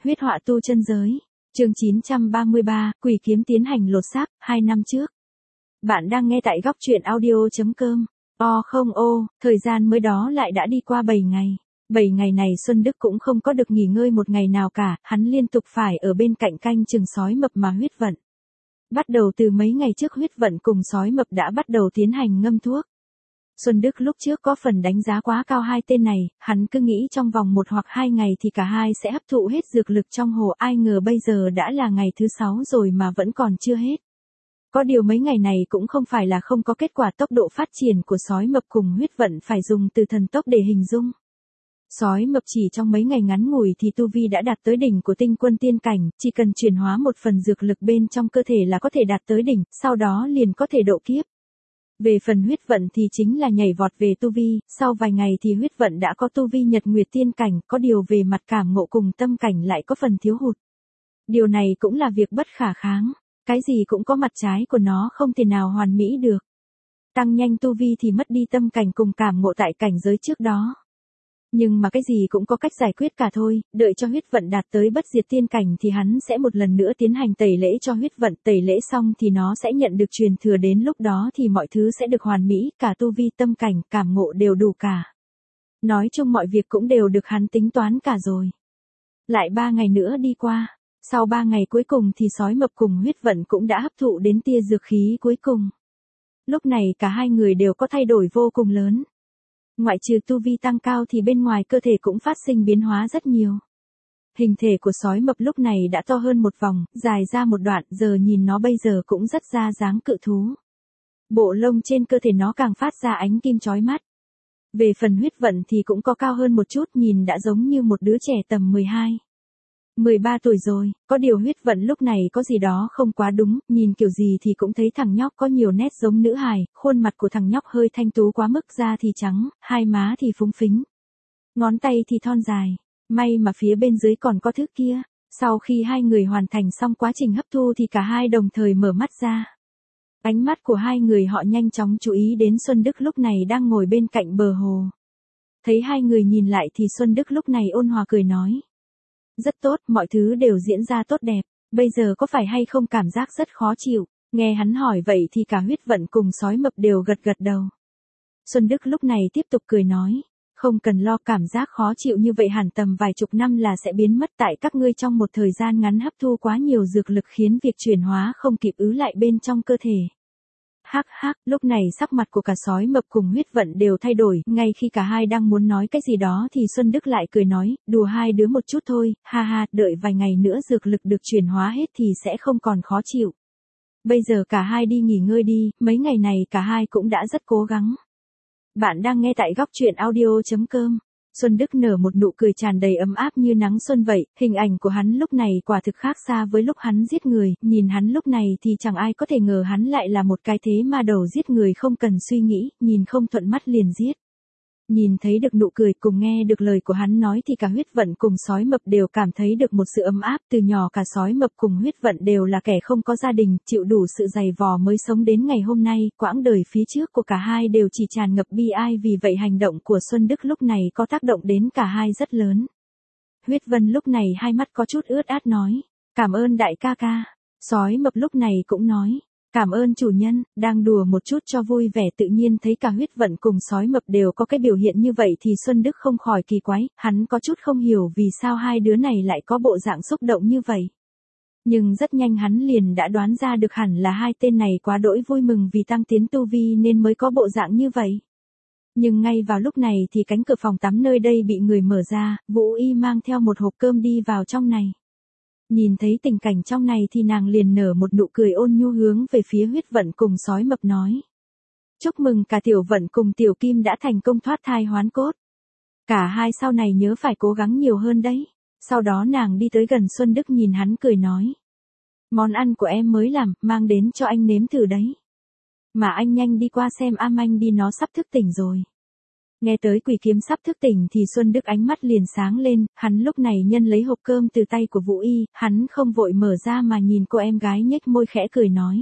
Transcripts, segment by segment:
Huyết họa tu chân giới. Chương 933, Quỷ kiếm tiến hành lột xác, 2 năm trước. Bạn đang nghe tại góc truyện audio.com. Thời gian mới đó lại đã đi qua 7 ngày. 7 ngày này Xuân Đức cũng không có được nghỉ ngơi một ngày nào cả, hắn liên tục phải ở bên cạnh canh chừng sói mập mà huyết vận. Bắt đầu từ mấy ngày trước huyết vận cùng sói mập đã bắt đầu tiến hành ngâm thuốc. Xuân Đức lúc trước có phần đánh giá quá cao hai tên này, hắn cứ nghĩ trong vòng 1 hoặc 2 ngày thì cả hai sẽ hấp thụ hết dược lực trong hồ, ai ngờ bây giờ đã là ngày thứ 6 rồi mà vẫn còn chưa hết. Có điều mấy ngày này cũng không phải là không có kết quả, tốc độ phát triển của sói mập cùng huyết vận phải dùng từ thần tốc để hình dung. Sói mập chỉ trong mấy ngày ngắn ngủi thì tu vi đã đạt tới đỉnh của tinh quân tiên cảnh, chỉ cần chuyển hóa một phần dược lực bên trong cơ thể là có thể đạt tới đỉnh, sau đó liền có thể độ kiếp. Về phần huyết vận thì chính là nhảy vọt về tu vi, sau vài ngày thì huyết vận đã có tu vi nhật nguyệt tiên cảnh, có điều về mặt cảm ngộ cùng tâm cảnh lại có phần thiếu hụt. Điều này cũng là việc bất khả kháng, cái gì cũng có mặt trái của nó, không thể nào hoàn mỹ được. Tăng nhanh tu vi thì mất đi tâm cảnh cùng cảm ngộ tại cảnh giới trước đó. Nhưng mà cái gì cũng có cách giải quyết cả thôi, đợi cho huyết vận đạt tới bất diệt tiên cảnh thì hắn sẽ một lần nữa tiến hành tẩy lễ cho huyết vận, tẩy lễ xong thì nó sẽ nhận được truyền thừa, đến lúc đó thì mọi thứ sẽ được hoàn mỹ, cả tu vi, tâm cảnh, cảm ngộ đều đủ cả. Nói chung mọi việc cũng đều được hắn tính toán cả rồi. Lại 3 ngày nữa đi qua, sau 3 ngày cuối cùng thì sói mập cùng huyết vận cũng đã hấp thụ đến tia dược khí cuối cùng. Lúc này cả hai người đều có thay đổi vô cùng lớn. Ngoại trừ tu vi tăng cao thì bên ngoài cơ thể cũng phát sinh biến hóa rất nhiều. Hình thể của sói mập lúc này đã to hơn một vòng, dài ra một đoạn, giờ nhìn nó bây giờ cũng rất ra dáng cự thú. Bộ lông trên cơ thể nó càng phát ra ánh kim chói mắt. Về phần huyết vận thì cũng có cao hơn một chút, nhìn đã giống như một đứa trẻ tầm 13 tuổi rồi, có điều huyết vận lúc này có gì đó không quá đúng, nhìn kiểu gì thì cũng thấy thằng nhóc có nhiều nét giống nữ hài, khuôn mặt của thằng nhóc hơi thanh tú quá mức, da thì trắng, hai má thì phúng phính, ngón tay thì thon dài, may mà phía bên dưới còn có thứ kia. Sau khi hai người hoàn thành xong quá trình hấp thu thì cả hai đồng thời mở mắt ra. Ánh mắt của hai người họ nhanh chóng chú ý đến Xuân Đức lúc này đang ngồi bên cạnh bờ hồ. Thấy hai người nhìn lại thì Xuân Đức lúc này ôn hòa cười nói. Rất tốt, mọi thứ đều diễn ra tốt đẹp, bây giờ có phải hay không cảm giác rất khó chịu? Nghe hắn hỏi vậy thì cả huyết vận cùng sói mập đều gật gật đầu. Xuân Đức lúc này tiếp tục cười nói, không cần lo, cảm giác khó chịu như vậy hẳn tầm vài chục năm là sẽ biến mất, tại các ngươi trong một thời gian ngắn hấp thu quá nhiều dược lực khiến việc chuyển hóa không kịp ứ lại bên trong cơ thể. Hắc hắc, lúc này sắc mặt của cả sói mập cùng huyết vận đều thay đổi, ngay khi cả hai đang muốn nói cái gì đó thì Xuân Đức lại cười nói, đùa hai đứa một chút thôi, ha ha, đợi vài ngày nữa dược lực được chuyển hóa hết thì sẽ không còn khó chịu. Bây giờ cả hai đi nghỉ ngơi đi, mấy ngày này cả hai cũng đã rất cố gắng. Bạn đang nghe tại góc truyện audio.com. Xuân Đức nở một nụ cười tràn đầy ấm áp như nắng xuân vậy, hình ảnh của hắn lúc này quả thực khác xa với lúc hắn giết người, nhìn hắn lúc này thì chẳng ai có thể ngờ hắn lại là một cái thế ma đầu giết người không cần suy nghĩ, nhìn không thuận mắt liền giết. Nhìn thấy được nụ cười cùng nghe được lời của hắn nói thì cả huyết vận cùng sói mập đều cảm thấy được một sự ấm áp, từ nhỏ cả sói mập cùng huyết vận đều là kẻ không có gia đình, chịu đủ sự dày vò mới sống đến ngày hôm nay, quãng đời phía trước của cả hai đều chỉ tràn ngập bi ai, vì vậy hành động của Xuân Đức lúc này có tác động đến cả hai rất lớn. Huyết Vân lúc này hai mắt có chút ướt át nói, cảm ơn đại ca ca. Sói mập lúc này cũng nói, cảm ơn chủ nhân, đang đùa một chút cho vui vẻ, tự nhiên thấy cả huyết vận cùng sói mập đều có cái biểu hiện như vậy thì Xuân Đức không khỏi kỳ quái, hắn có chút không hiểu vì sao hai đứa này lại có bộ dạng xúc động như vậy. Nhưng rất nhanh hắn liền đã đoán ra được hẳn là hai tên này quá đỗi vui mừng vì tăng tiến tu vi nên mới có bộ dạng như vậy. Nhưng ngay vào lúc này thì cánh cửa phòng tắm nơi đây bị người mở ra, Vũ Y mang theo một hộp cơm đi vào trong này. Nhìn thấy tình cảnh trong này thì nàng liền nở một nụ cười ôn nhu hướng về phía huyết vận cùng sói mập nói. Chúc mừng cả tiểu vận cùng tiểu kim đã thành công thoát thai hoán cốt. Cả hai sau này nhớ phải cố gắng nhiều hơn đấy. Sau đó nàng đi tới gần Xuân Đức nhìn hắn cười nói. Món ăn của em mới làm, mang đến cho anh nếm thử đấy. Mà anh nhanh đi qua xem anh đi, nó sắp thức tỉnh rồi. Nghe tới quỷ kiếm sắp thức tỉnh thì Xuân Đức ánh mắt liền sáng lên, hắn lúc này nhân lấy hộp cơm từ tay của Vũ Y, hắn không vội mở ra mà nhìn cô em gái nhếch môi khẽ cười nói.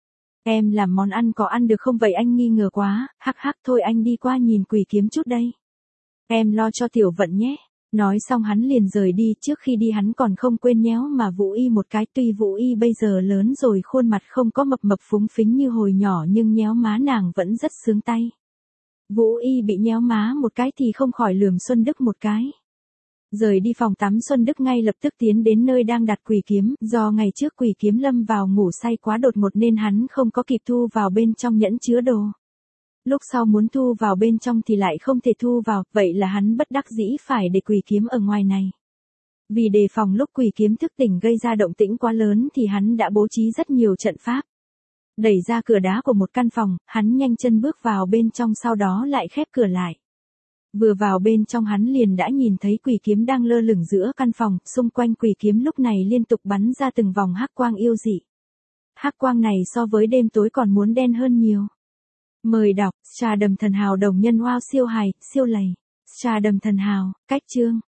Em làm món ăn có ăn được không vậy, anh nghi ngờ quá, hắc hắc, thôi anh đi qua nhìn quỷ kiếm chút đây. Em lo cho tiểu vận nhé. Nói xong hắn liền rời đi, trước khi đi hắn còn không quên nhéo mà Vũ Y một cái, tuy Vũ Y bây giờ lớn rồi khuôn mặt không có mập mập phúng phính như hồi nhỏ nhưng nhéo má nàng vẫn rất sướng tay. Vũ Y bị nhéo má một cái thì không khỏi lườm Xuân Đức một cái. Rời đi phòng tắm Xuân Đức ngay lập tức tiến đến nơi đang đặt quỷ kiếm, do ngày trước quỷ kiếm lâm vào ngủ say quá đột ngột nên hắn không có kịp thu vào bên trong nhẫn chứa đồ. Lúc sau muốn thu vào bên trong thì lại không thể thu vào, vậy là hắn bất đắc dĩ phải để quỷ kiếm ở ngoài này. Vì đề phòng lúc quỷ kiếm thức tỉnh gây ra động tĩnh quá lớn thì hắn đã bố trí rất nhiều trận pháp. Đẩy ra cửa đá của một căn phòng, hắn nhanh chân bước vào bên trong sau đó lại khép cửa lại. Vừa vào bên trong hắn liền đã nhìn thấy quỷ kiếm đang lơ lửng giữa căn phòng, xung quanh quỷ kiếm lúc này liên tục bắn ra từng vòng hắc quang yêu dị. Hắc quang này so với đêm tối còn muốn đen hơn nhiều. Mời đọc, Trà Đầm Thần Hào đồng nhân wow siêu hài, siêu lầy. Trà Đầm Thần Hào, cách chương.